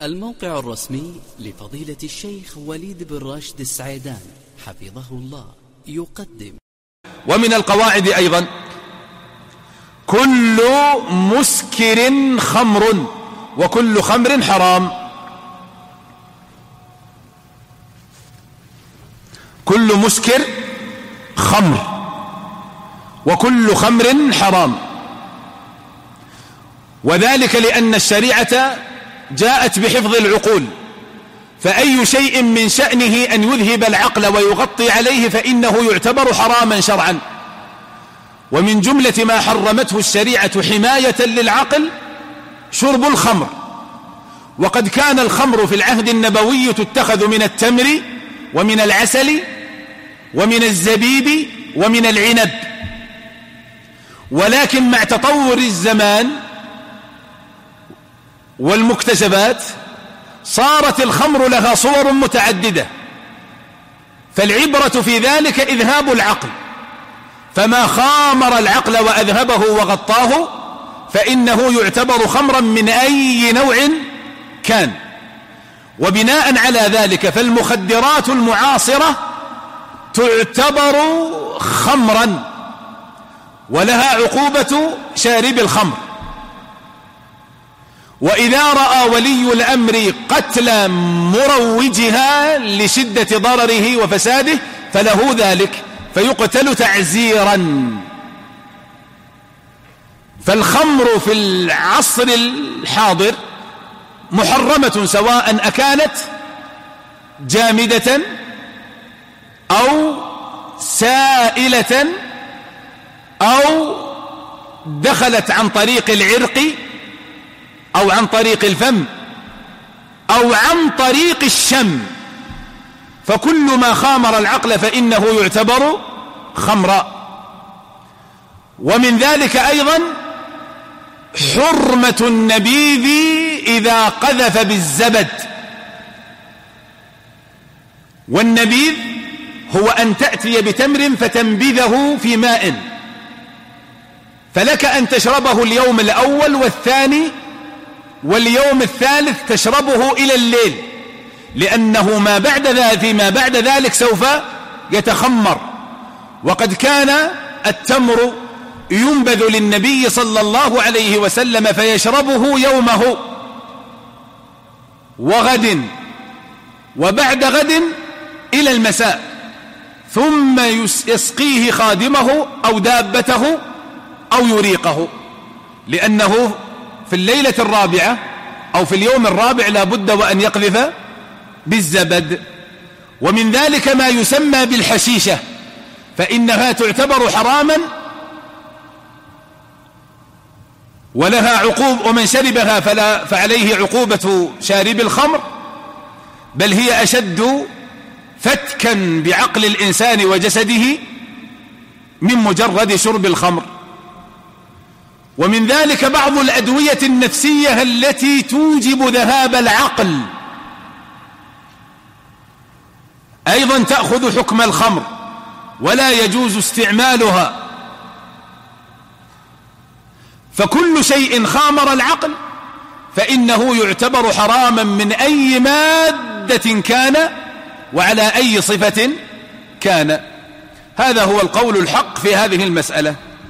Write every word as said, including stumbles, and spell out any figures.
الموقع الرسمي لفضيلة الشيخ وليد بن راشد السعيدان حفظه الله يقدم. ومن القواعد أيضا: كل مسكر خمر وكل خمر حرام. كل مسكر خمر وكل خمر حرام، وذلك لأن الشريعة جاءت بحفظ العقول، فأي شيء من شأنه أن يذهب العقل ويغطي عليه فإنه يعتبر حراما شرعا. ومن جملة ما حرمته الشريعة حماية للعقل شرب الخمر، وقد كان الخمر في العهد النبوي تتخذ من التمر ومن العسل ومن الزبيب ومن العنب، ولكن مع تطور الزمان والمكتسبات صارت الخمر لها صور متعددة، فالعبرة في ذلك إذهاب العقل، فما خامر العقل وأذهبه وغطاه فإنه يعتبر خمرا من أي نوع كان. وبناء على ذلك فالمخدرات المعاصرة تعتبر خمرا ولها عقوبة شارب الخمر. وإذا رأى ولي الأمر قتل مروجها لشدة ضرره وفساده فله ذلك، فيقتل تعزيرا. فالخمر في العصر الحاضر محرمة، سواء أكانت جامدة أو سائلة أو دخلت عن طريق العرق أو عن طريق الفم أو عن طريق الشم، فكل ما خامر العقل فإنه يعتبر خمرا. ومن ذلك أيضا حرمة النبيذ إذا قذف بالزبد. والنبيذ هو أن تأتي بتمر فتنبذه في ماء، فلك أن تشربه اليوم الأول والثاني واليوم الثالث تشربه إلى الليل، لأنه ما بعد ذلك فيما بعد ذلك سوف يتخمر. وقد كان التمر ينبذ للنبي صلى الله عليه وسلم فيشربه يومه وغد وبعد غد إلى المساء، ثم يسقيه خادمه أو دابته أو يريقه، لأنه في الليلة الرابعة أو في اليوم الرابع لا بد وأن يقذف بالزبد. ومن ذلك ما يسمى بالحشيشة، فإنها تعتبر حراما ولها عقوبة، ومن شربها فلا فعليه عقوبة شارب الخمر، بل هي أشد فتكا بعقل الإنسان وجسده من مجرد شرب الخمر. ومن ذلك بعض الأدوية النفسية التي توجب ذهاب العقل أيضا تأخذ حكم الخمر ولا يجوز استعمالها. فكل شيء خامر العقل فإنه يعتبر حراما من أي مادة كان وعلى أي صفة كان. هذا هو القول الحق في هذه المسألة.